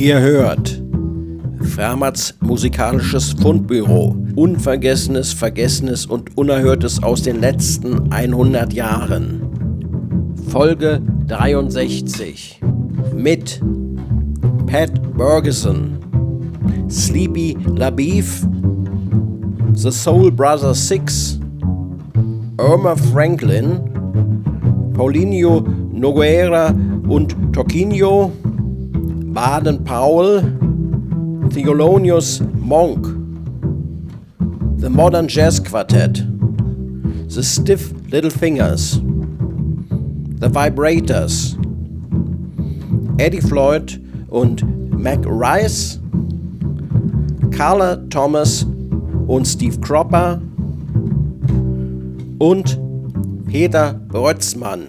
Ihr hört Fermats musikalisches Fundbüro. Unvergessenes, Vergessenes und Unerhörtes aus den letzten 100 Jahren. Folge 63 mit Pat Bergeson, Sleepy LaBeef, The Soul Brothers 6, Irma Franklin, Paulinho Nogueira und Toquinho, Baden Powell, Thelonious Monk, The Modern Jazz Quartet, The Stiff Little Fingers, The Vibrators, Eddie Floyd und Mac Rice, Carla Thomas und Steve Cropper und Peter Brötzmann.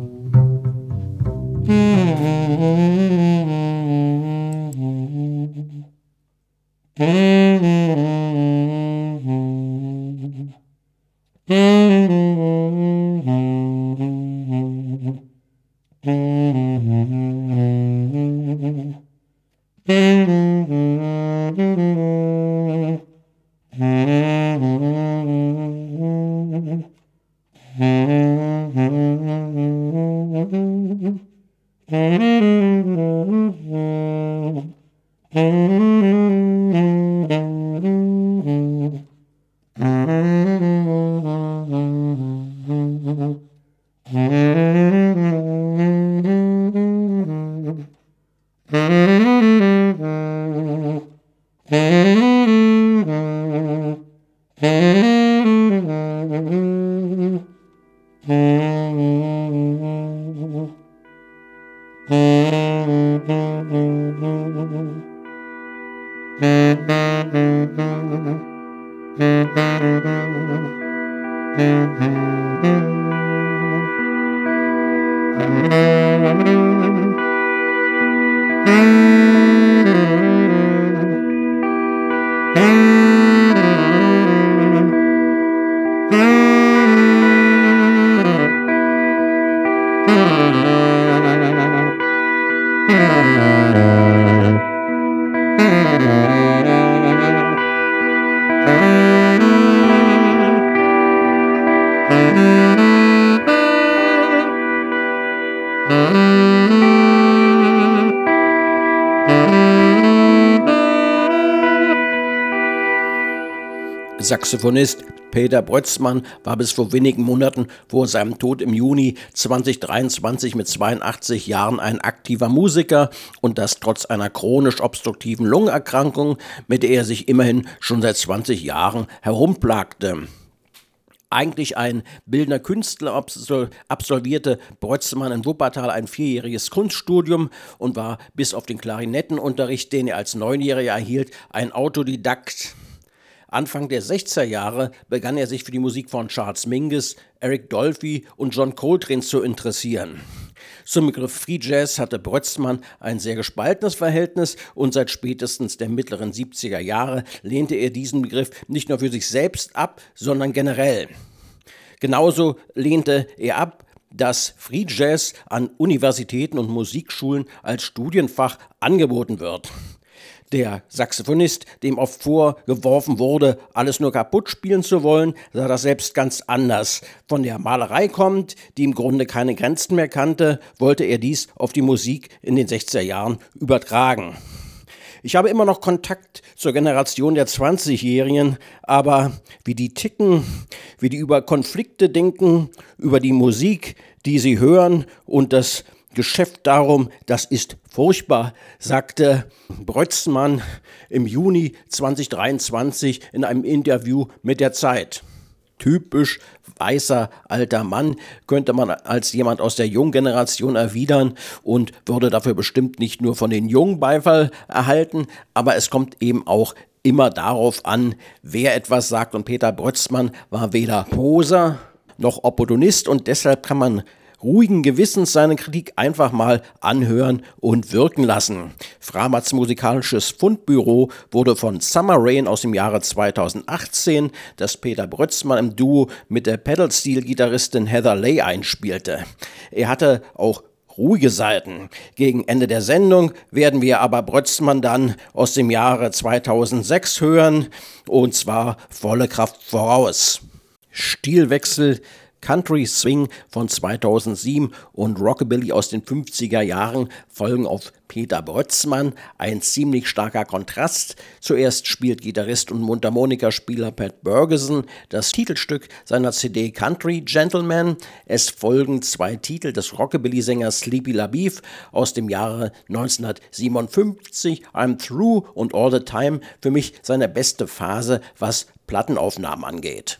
Saxophonist Peter Brötzmann war bis vor wenigen Monaten vor seinem Tod im Juni 2023 mit 82 Jahren ein aktiver Musiker und das trotz einer chronisch obstruktiven Lungenerkrankung, mit der er sich immerhin schon seit 20 Jahren herumplagte. Eigentlich ein bildender Künstler absolvierte Brötzmann in Wuppertal ein 4-jähriges Kunststudium und war bis auf den Klarinettenunterricht, den er als 9-Jähriger erhielt, ein Autodidakt. Anfang der 60er Jahre begann er sich für die Musik von Charles Mingus, Eric Dolphy und John Coltrane zu interessieren. Zum Begriff Free Jazz hatte Brötzmann ein sehr gespaltenes Verhältnis und seit spätestens der mittleren 70er Jahre lehnte er diesen Begriff nicht nur für sich selbst ab, sondern generell. Genauso lehnte er ab, dass Free Jazz an Universitäten und Musikschulen als Studienfach angeboten wird. Der Saxophonist, dem oft vorgeworfen wurde, alles nur kaputt spielen zu wollen, sah das selbst ganz anders. Von der Malerei kommend, die im Grunde keine Grenzen mehr kannte, wollte er dies auf die Musik in den 60er Jahren übertragen. Ich habe immer noch Kontakt zur Generation der 20-Jährigen, aber wie die ticken, wie die über Konflikte denken, über die Musik, die sie hören und das Geschäft darum, das ist furchtbar, sagte Brötzmann im Juni 2023 in einem Interview mit der Zeit. Typisch weißer alter Mann, könnte man als jemand aus der jungen Generation erwidern und würde dafür bestimmt nicht nur von den Jungen Beifall erhalten, aber es kommt eben auch immer darauf an, wer etwas sagt, und Peter Brötzmann war weder Poser noch Opportunist und deshalb kann man ruhigen Gewissens seine Kritik einfach mal anhören und wirken lassen. Fermats musikalisches Fundbüro wurde von Summer Rain aus dem Jahre 2018, das Peter Brötzmann im Duo mit der Pedal-Steel-Gitarristin Heather Lay einspielte. Er hatte auch ruhige Seiten. Gegen Ende der Sendung werden wir aber Brötzmann dann aus dem Jahre 2006 hören, und zwar volle Kraft voraus. Stilwechsel, Country Swing von 2007 und Rockabilly aus den 50er Jahren folgen auf Peter Brötzmann, ein ziemlich starker Kontrast. Zuerst spielt Gitarrist und Mundharmonikaspieler Pat Bergeson das Titelstück seiner CD Country Gentleman. Es folgen 2 Titel des Rockabilly-Sängers Sleepy LaBeef aus dem Jahre 1957, I'm Through und All the Time, für mich seine beste Phase, was Plattenaufnahmen angeht.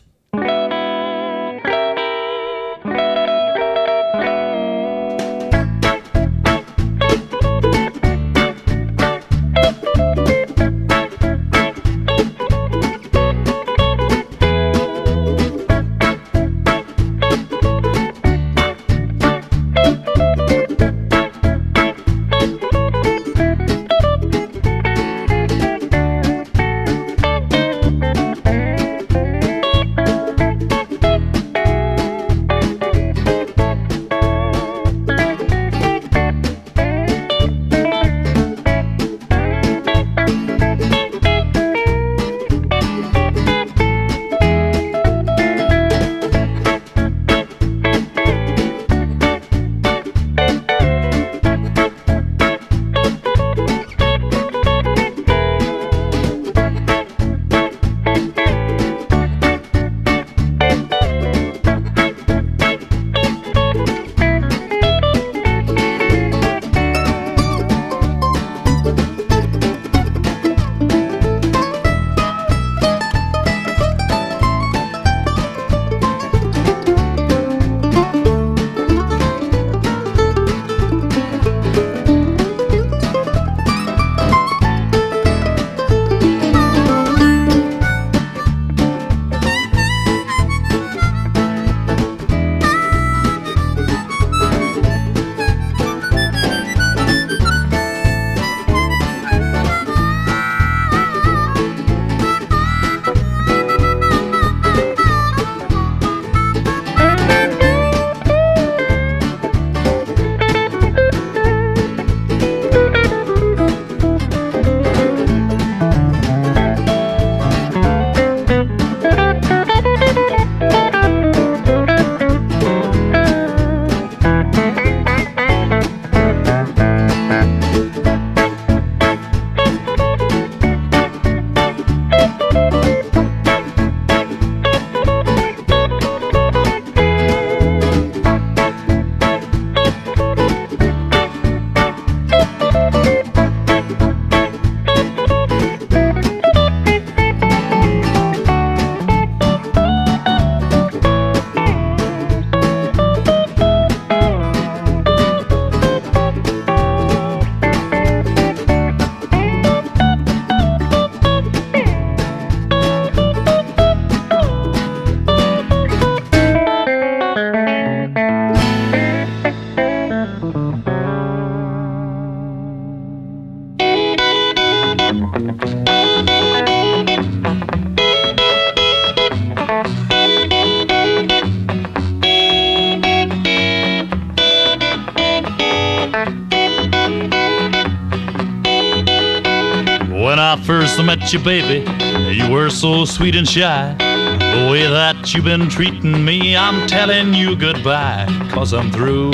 When I first met you, baby, you were so sweet and shy. The way that you've been treating me, I'm telling you goodbye. 'Cause I'm through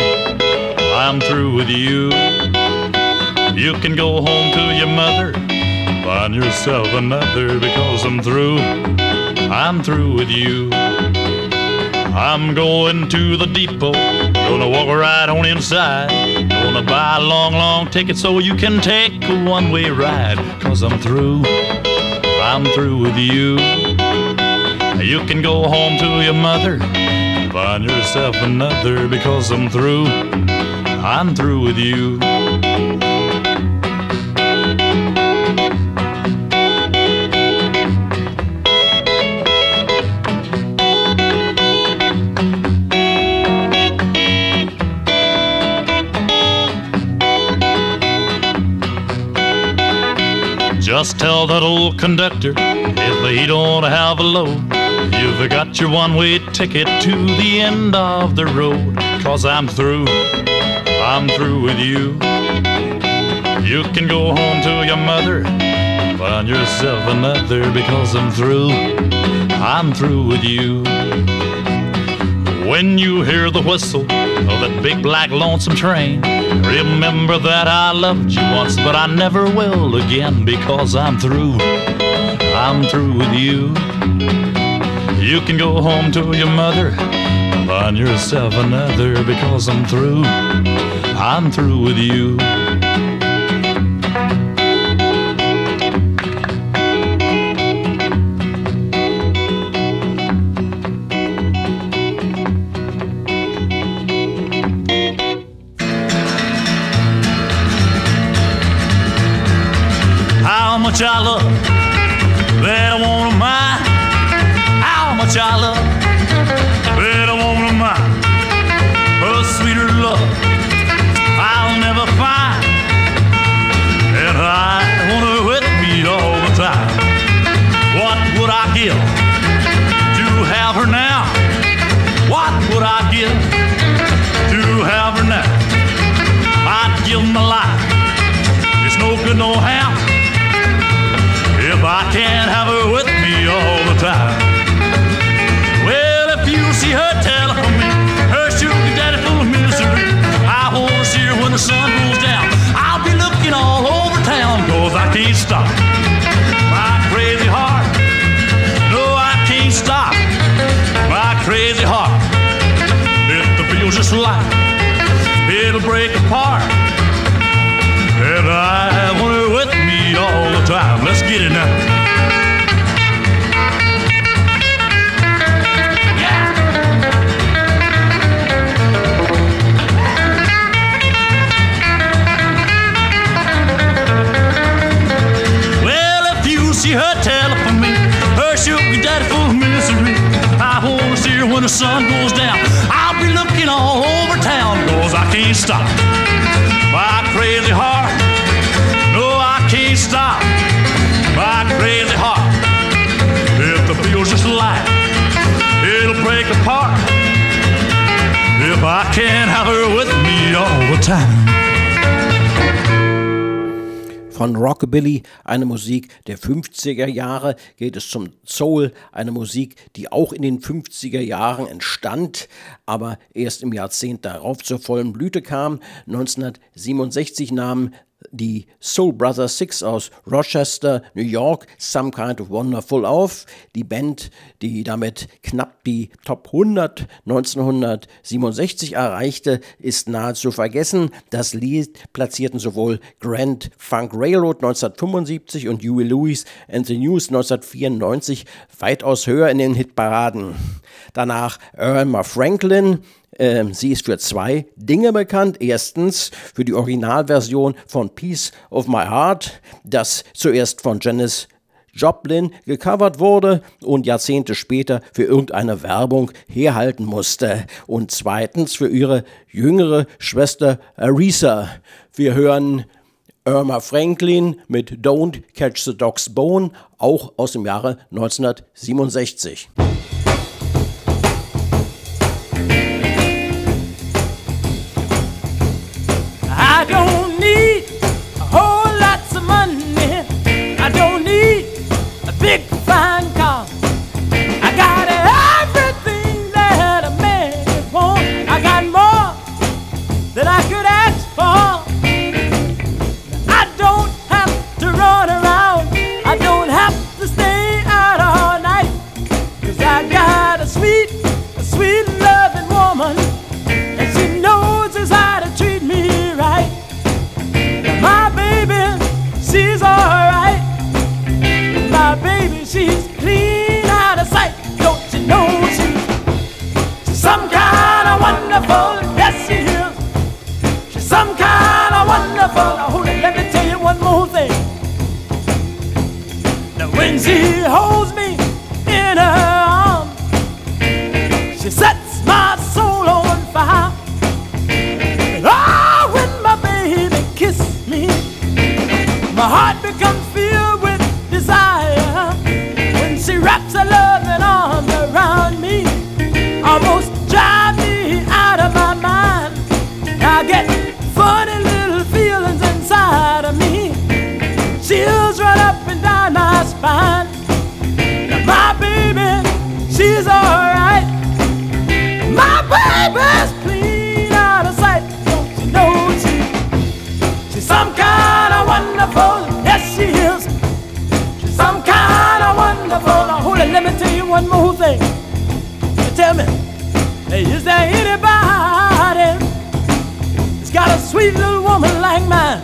with you. You can go home to your mother, find yourself another. Because I'm through with you. I'm going to the depot, gonna walk right on inside. Gonna buy a long, long ticket so you can take a one-way ride. 'Cause I'm through with you. You can go home to your mother, find yourself another. Because I'm through with you. Just tell that old conductor if he don't have a load, you've got your one-way ticket to the end of the road. 'Cause I'm through I'm through with you. You can go home to your mother, find yourself another, because I'm through with you. When you hear the whistle of that big black lonesome train, remember that I loved you once, but I never will again, because I'm through with you. You can go home to your mother, find yourself another, because I'm through with you. How much I love that woman of mine. How much I love that woman of mine. A sweeter love I'll never find, and I want her with me all the time. What would I give to have her now? What would I give to have her now? I'd give my life. It's no good no how if I can't have her with me all the time. Well, if you see her, tell her me, her sugar daddy full of misery. I wanna see her when the sun goes down. I'll be looking all over town, 'cause I can't stop my crazy heart. No, I can't stop my crazy heart. If the feels just like it'll break apart, and I want her with me all the time. Let's get it now. Yeah. Well, if you see her, tell her for me, her sugar daddy full of misery. I wanna see her when the sun goes down. I'll be looking all over town, 'cause I can't stop my crazy heart. No, I can't stop my crazy heart. If the feels just like it'll break apart, if I can't have her with me all the time. Von Rockabilly, eine Musik der 50er Jahre, geht es zum Soul, eine Musik, die auch in den 50er Jahren entstand, aber erst im Jahrzehnt darauf zur vollen Blüte kam. 1967 nahmen die Soul Brothers Six aus Rochester, New York, Some Kind of Wonderful auf. Die Band, die damit knapp die Top 100 1967 erreichte, ist nahezu vergessen. Das Lied platzierten sowohl Grand Funk Railroad 1975 und Huey Lewis and the News 1994 weitaus höher in den Hitparaden. Danach Irma Franklin. Sie ist für zwei Dinge bekannt. Erstens für die Originalversion von Piece of My Heart, das zuerst von Janis Joplin gecovert wurde und Jahrzehnte später für irgendeine Werbung herhalten musste. Und zweitens für ihre jüngere Schwester Aretha. Wir hören Irma Franklin mit Don't Catch the Dog's Bone, auch aus dem Jahre 1967. I don't need a whole lots of money. I don't need a big fine car. I got everything that a man could want. I got more than I could ask for. I don't have to run around. I don't have to stay out all night. 'Cause I got a sweet loving woman. And she knows just how to treat me right. My baby, she's alright. My baby, she's clean out of sight. Don't you know she's some kind of wonderful? Yes, she is. She's some kind of wonderful. Now hold it, let me tell you one more thing. Now when she holds me in her arms, she sets my soul on fire. And oh, when my baby kisses me, my heart becomes filled with desire. When she wraps her loving arms around me, almost drive me out of my mind. I get fine. Now my baby, she's alright. My baby's clean out of sight. Don't you know she's some kind of wonderful? Yes, she is. She's some kind of wonderful. Now hold it, let me tell you one more thing. Tell me, hey, is there anybody that's got a sweet little woman like mine?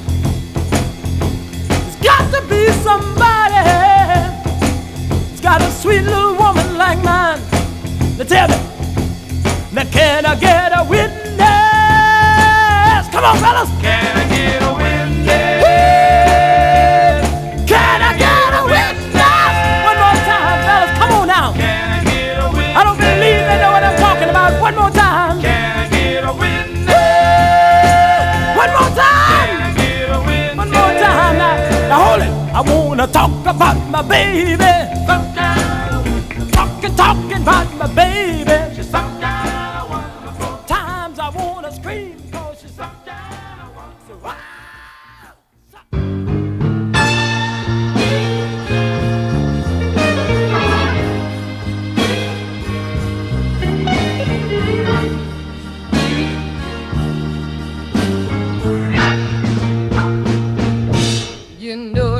There's got to be somebody that's got a sweet little woman like mine. Now tell me, now can I get a witness? Come on, fellas. Can I get a witness? Can I get a witness? One more time, fellas. Come on now. Can I get a witness? I don't believe they know what I'm talking about. One more time. Can I get a witness? One more time. Can I get a witness? One more time. Now hold it. I wanna talk about my baby. Some kind of witness. Talking about my baby. She's some kind of wonderful. Times I wanna scream 'cause she's some kind of wonderful. You know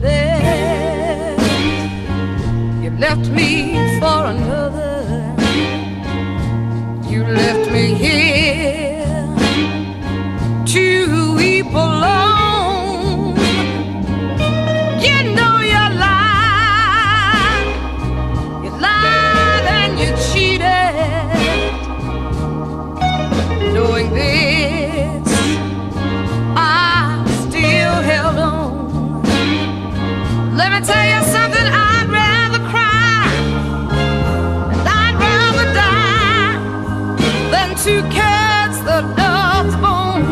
you left me for another. You left me here to weep alone. You know you lied and you cheated. Knowing this, I still held on. Let me tell you something, I'd rather cry and I'd rather die than to catch the dog's bone.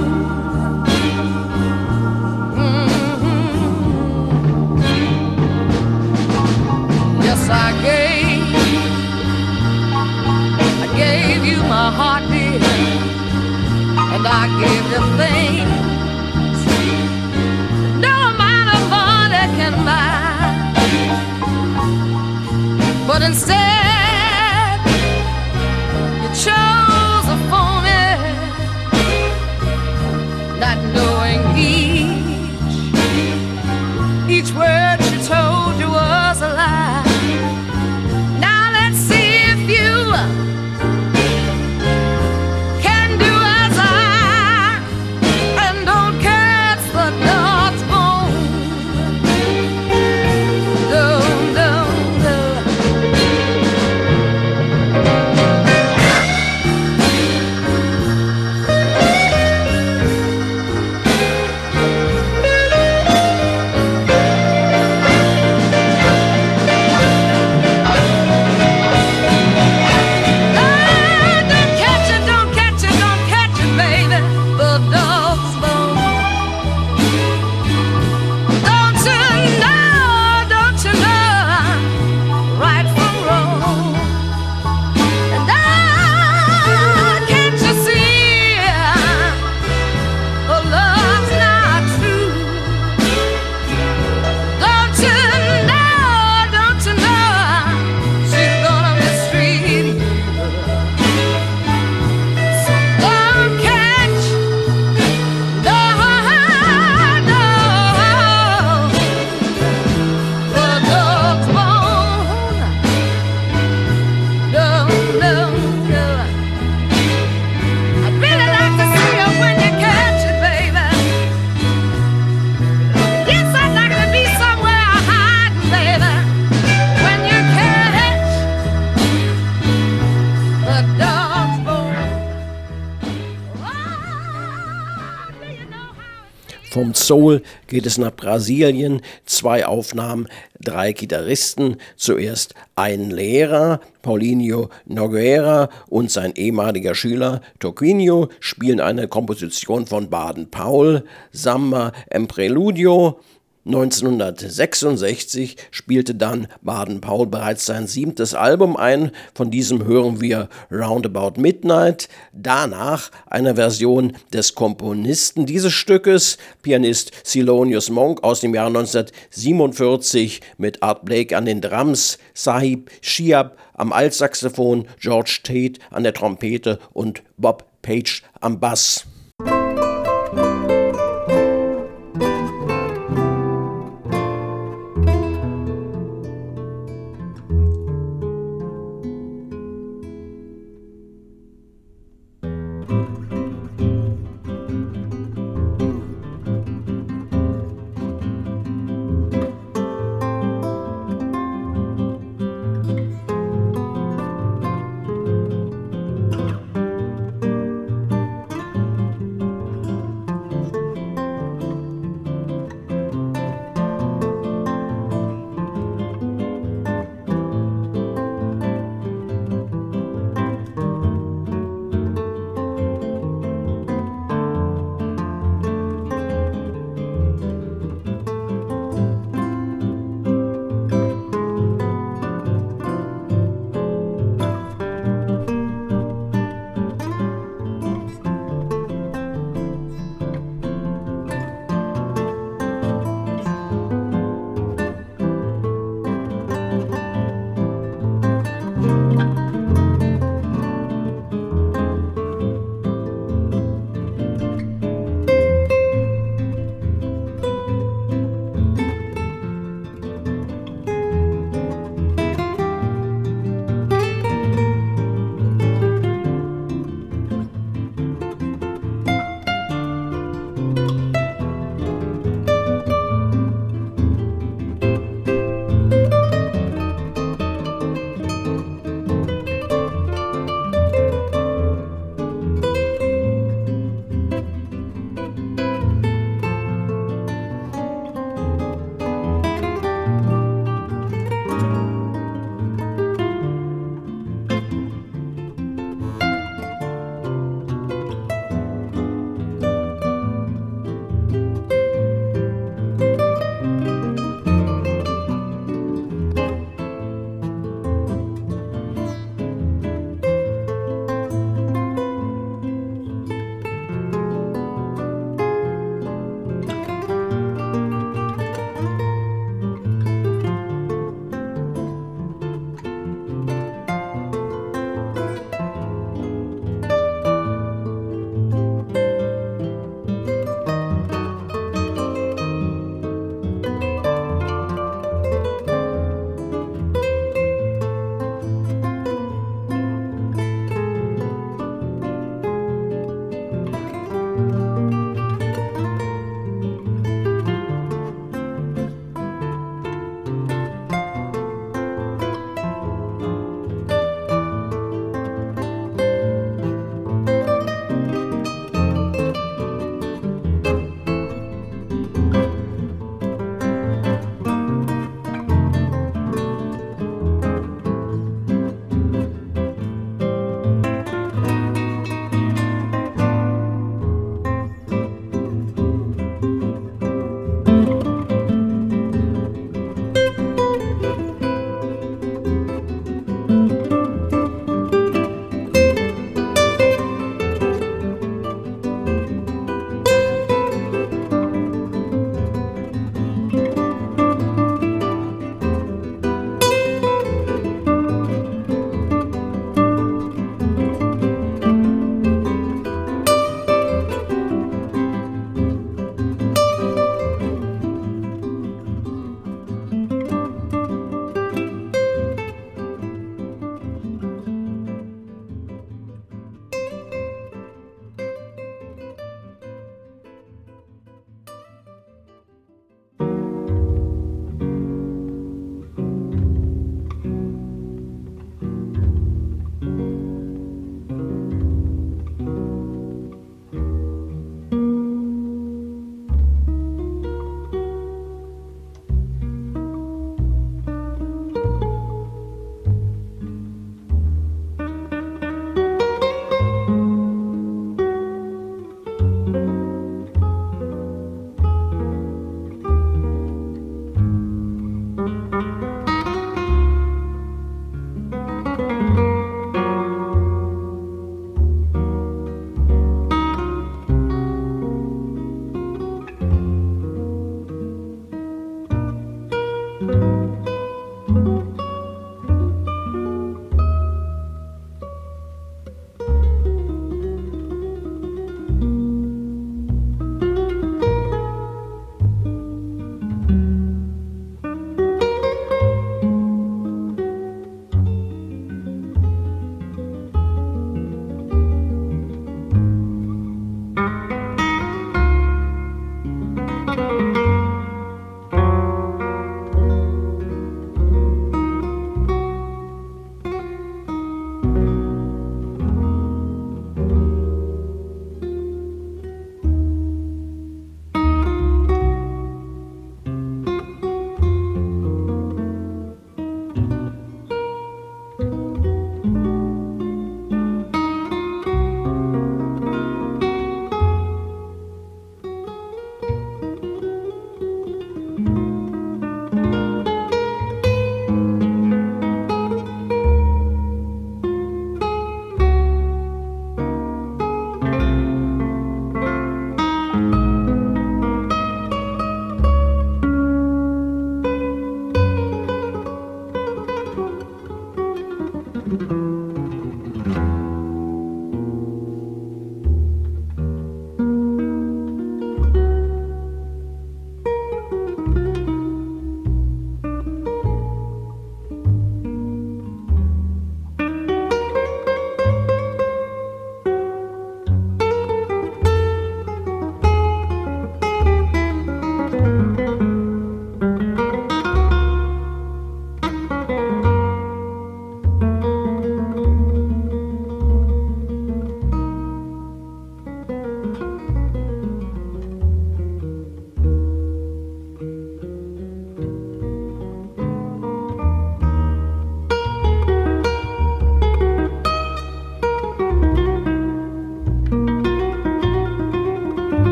Yes, I gave you my heart, dear, and I gave you things no amount of money can buy. But instead, you chose a phony, not knowing each word she told you was a lie. Now let's see if you can do as I and don't catch the dog's bone. No, no, no. Vom Soul geht es nach Brasilien, 2 Aufnahmen, 3 Gitarristen, zuerst ein Lehrer, Paulinho Nogueira, und sein ehemaliger Schüler Toquinho spielen eine Komposition von Baden-Powell, Samba en Preludio. 1966 spielte dann Baden-Powell bereits sein 7. Album ein. Von diesem hören wir Roundabout Midnight. Danach eine Version des Komponisten dieses Stückes, Pianist Thelonious Monk aus dem Jahre 1947 mit Art Blake an den Drums, Sahib Shiab am Altsaxophon, George Tate an der Trompete und Bob Page am Bass.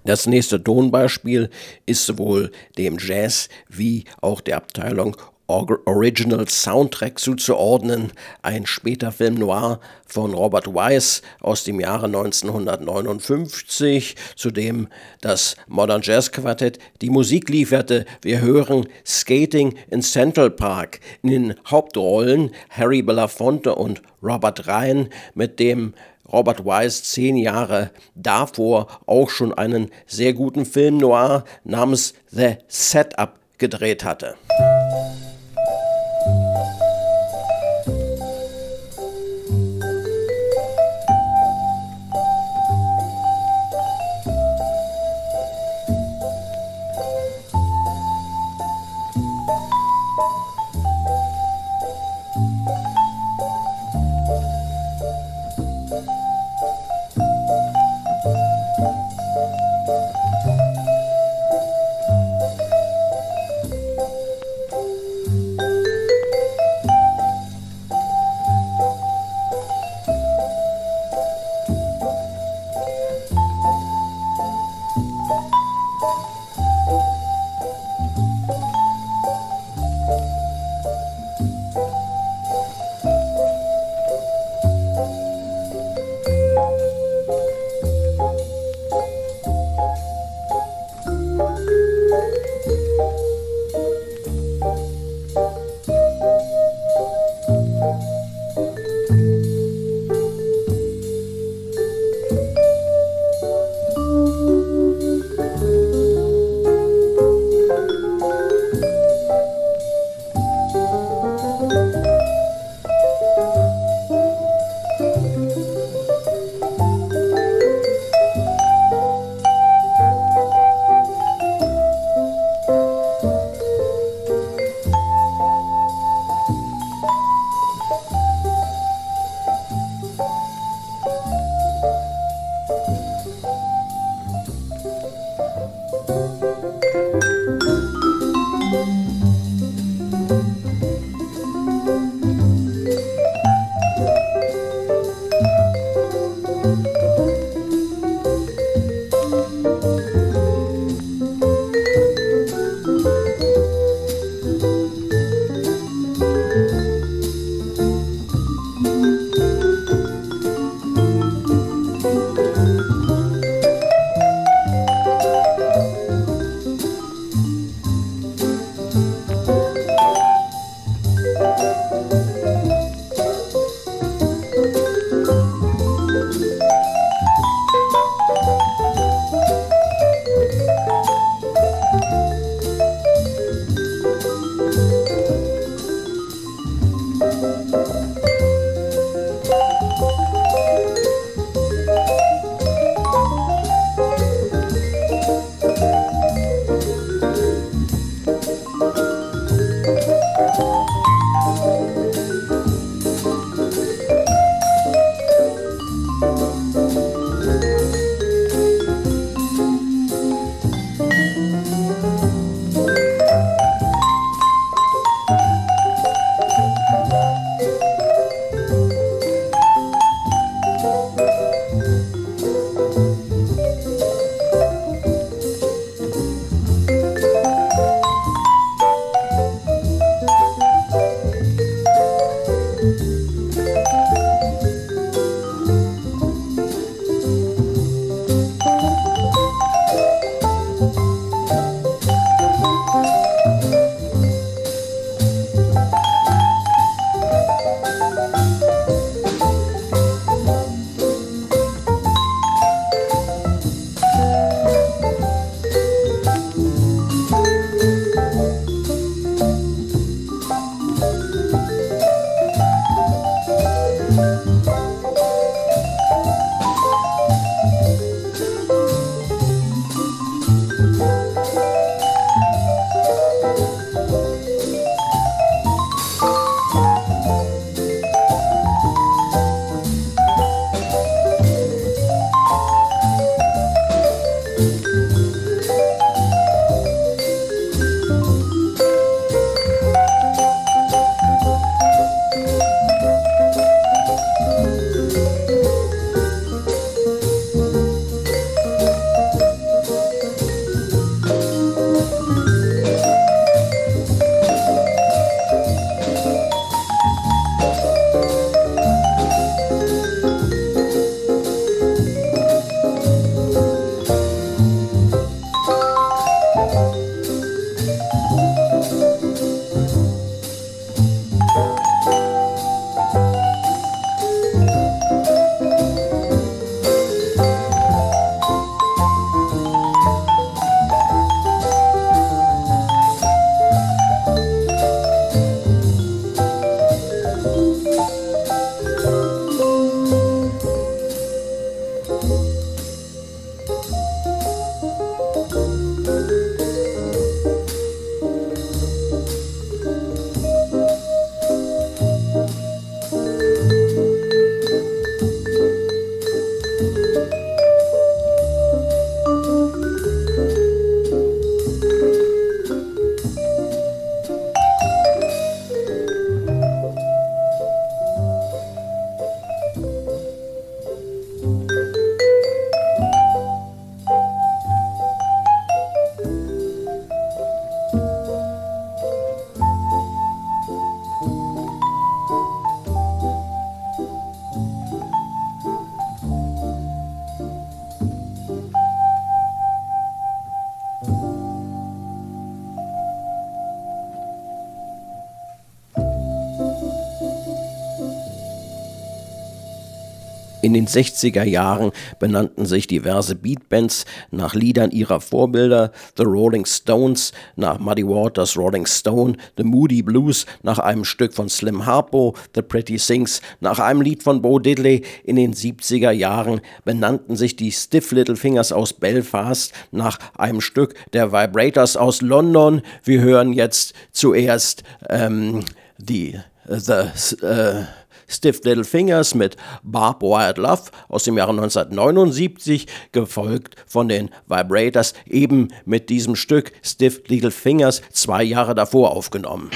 Das nächste Tonbeispiel ist sowohl dem Jazz wie auch der Abteilung Original Soundtrack zuzuordnen, ein später Film noir von Robert Wise aus dem Jahre 1959, zu dem das Modern Jazz Quartett die Musik lieferte. Wir hören Skating in Central Park, in den Hauptrollen Harry Belafonte und Robert Ryan, mit dem Robert Wise 10 Jahre davor auch schon einen sehr guten Film noir namens The Setup gedreht hatte. In den 60er Jahren benannten sich diverse Beatbands nach Liedern ihrer Vorbilder, The Rolling Stones nach Muddy Waters' Rolling Stone, The Moody Blues nach einem Stück von Slim Harpo, The Pretty Things nach einem Lied von Bo Diddley. In den 70er Jahren benannten sich die Stiff Little Fingers aus Belfast nach einem Stück der Vibrators aus London. Wir hören jetzt zuerst The Stiff Little Fingers mit Barb Wild Love aus dem Jahre 1979, gefolgt von den Vibrators, eben mit diesem Stück Stiff Little Fingers 2 Jahre davor aufgenommen.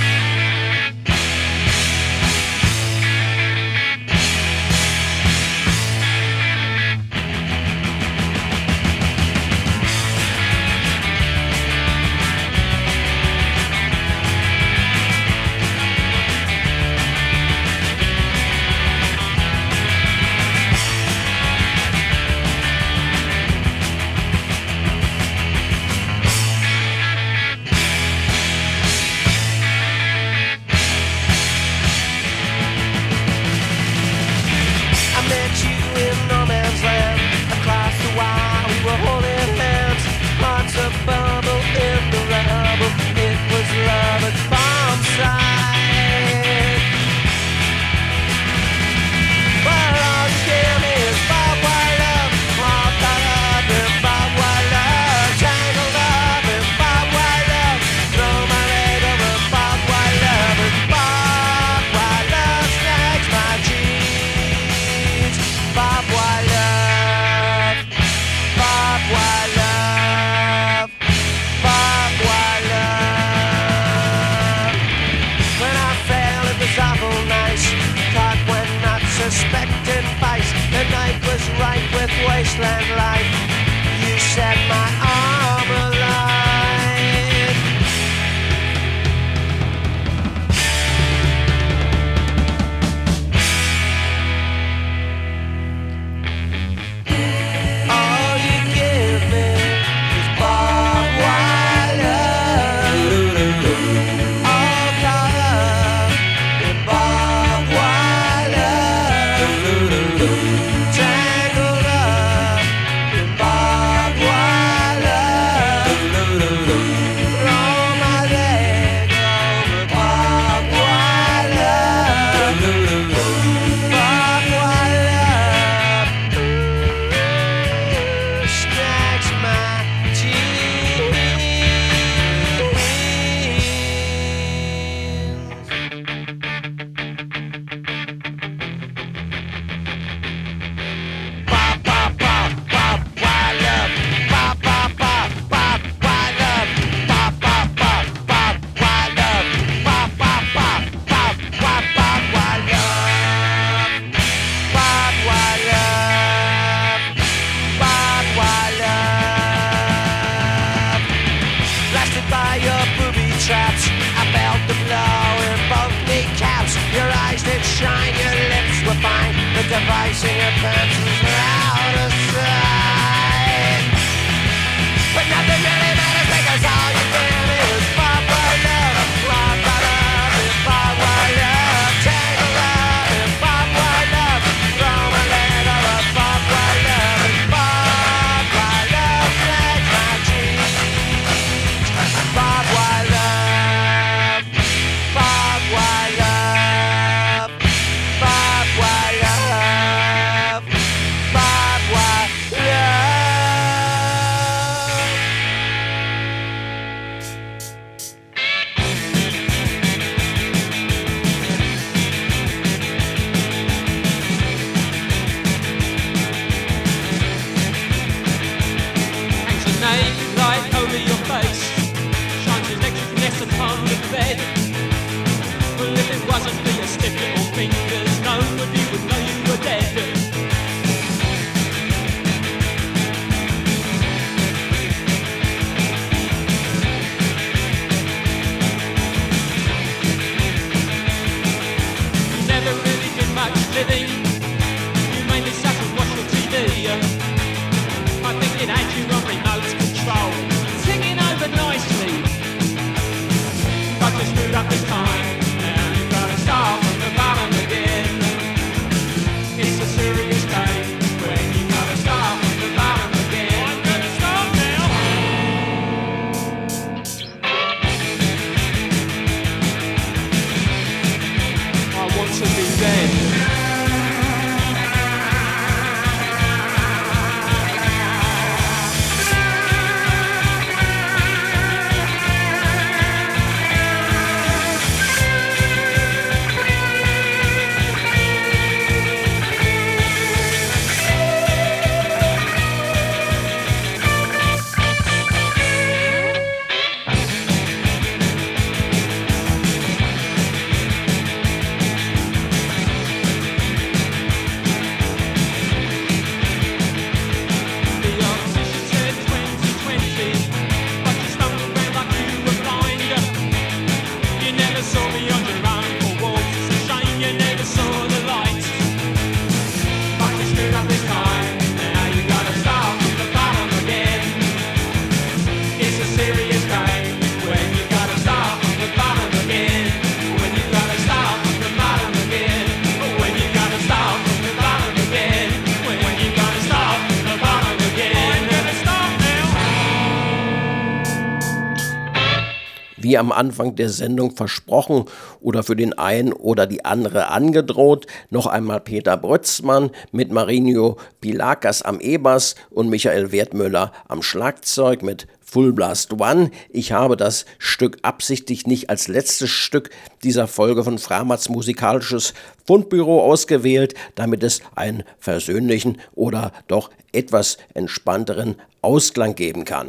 Suspecting vice, the night was ripe with wasteland life. You set my arm alight. All you give me is barbed wire love. All caught up in barbed wire love. Tangled up in barbed wire love. Throw my leg over barbed wire love. Barbed wire love scratch my teeth. Bop, bop, bop, bop, wire love. Bop, bop, bop, bop, wire love. Bop, bop, bop, bop, wire love. Bop, bop, bop, bop, bop, bop, wire love. Bop, wire love. Bop, wire love. Blasted by your booby traps, I felt the blow in both kneecaps. Your eyes did shine, your lips were fine. The device in your pants was out of sight. But nothing really matters because all you give me is barbed wire love. Barbed wire love is barbed wire love. Tangled up in barbed wire love. Throw my leg over barbed wire love. And barbed wire love flags my cheeks. Barbed wire love. Barbed wire love. Barbed wire love. wie am Anfang der Sendung versprochen oder für den einen oder die andere angedroht, noch einmal Peter Brötzmann mit Marinho Pilakas am E-Bass und Michael Wertmüller am Schlagzeug mit Full Blast One. Ich habe das Stück absichtlich nicht als letztes Stück dieser Folge von Framats musikalisches Fundbüro ausgewählt, damit es einen versöhnlichen oder doch etwas entspannteren Ausklang geben kann.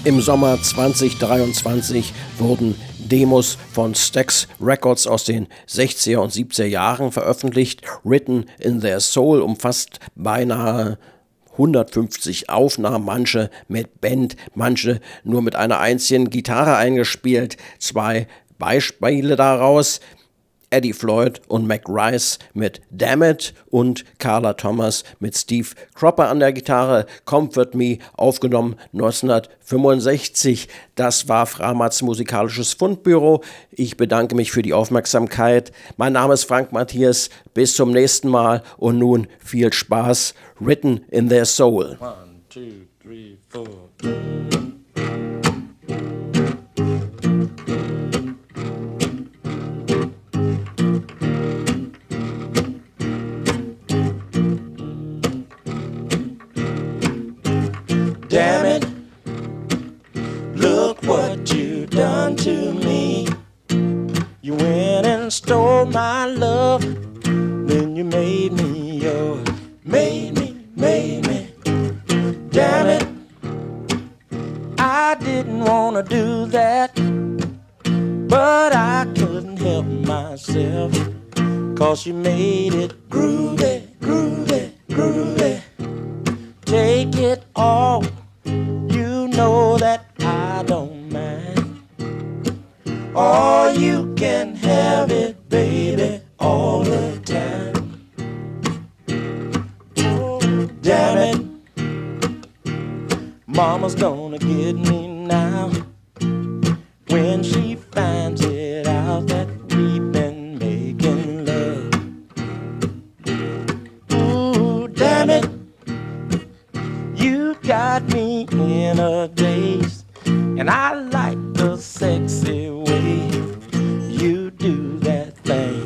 Im Sommer 2023 wurden Demos von Stax Records aus den 60er und 70er Jahren veröffentlicht. Written in Their Soul umfasst beinahe 150 Aufnahmen, manche mit Band, manche nur mit einer einzigen Gitarre eingespielt. 2 Beispiele daraus: Eddie Floyd und Mac Rice mit Damn It und Carla Thomas mit Steve Cropper an der Gitarre. Comfort Me, aufgenommen 1965. Das war Framats musikalisches Fundbüro. Ich bedanke mich für die Aufmerksamkeit. Mein Name ist Frank Matthias. Bis zum nächsten Mal und nun viel Spaß. Written in Their Soul. 1, 2, 3, 4. Damn it, look what you done to me. You went and stole my love, then you made me yours. Made me. Damn it, I didn't wanna do that, but I couldn't help myself, 'cause you made it groovy. Take it all, you know that I don't mind. Or you can have it, baby, all the time. Oh, damn it, Mama's gonna get me now when she finds it out that we've been making love. Ooh, damn it, you got me in a daze, and I like the sexy way you do that thing.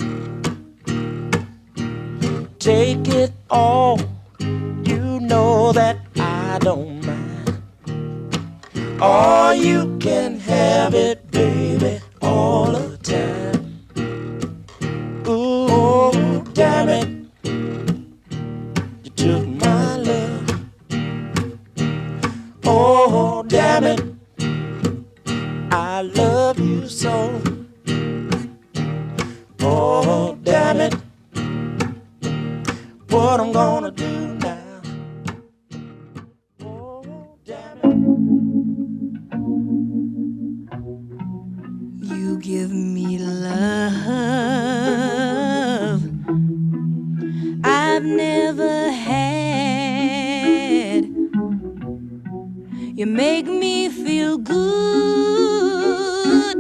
Take it all, you know that I don't mind. Or you can have it, baby, all the time. Ooh, damn it, you took my love. Oh, damn it, I love you so. Oh, damn it, what I'm gonna do now. Oh, damn it. You give me love I've never had. You make me feel good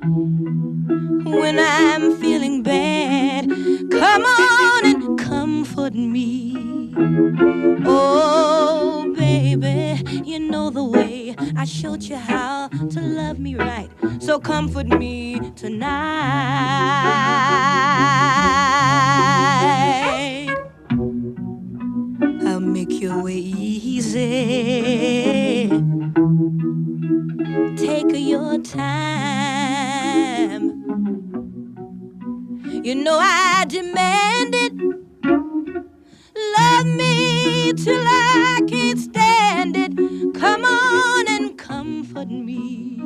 when I'm feeling bad. Come on and comfort me. Oh, baby, you know the way I showed you how to love me right. So comfort me tonight. I'll make your way easy. Take your time. You know I demand it. Love me till I can't stand it. Come on and comfort me.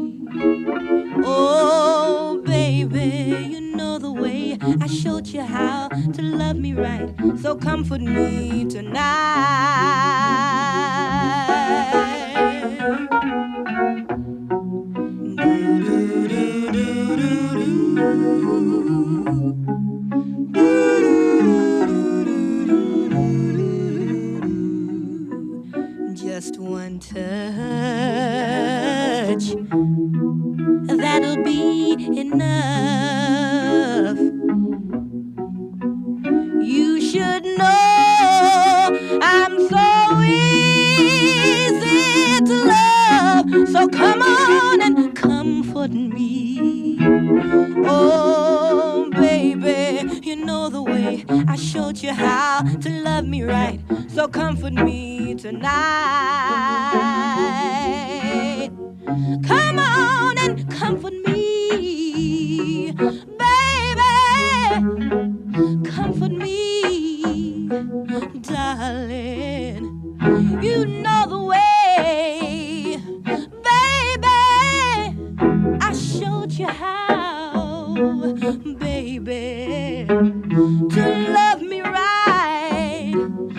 Oh, baby, you know the way I showed you how to love me right. So comfort me tonight. Just one touch, that'll be enough. You should know I'm so easy to love. So come on and comfort me. Oh, baby, you know the way I showed you how to love me right. So comfort me tonight. Come on and comfort me, baby. Comfort me, darling. You know the way. taught you how, baby, to love me right.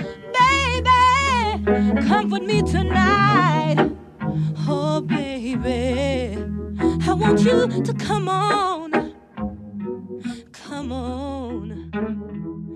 Baby, comfort me tonight. Oh, baby, I want you to come on. Come on.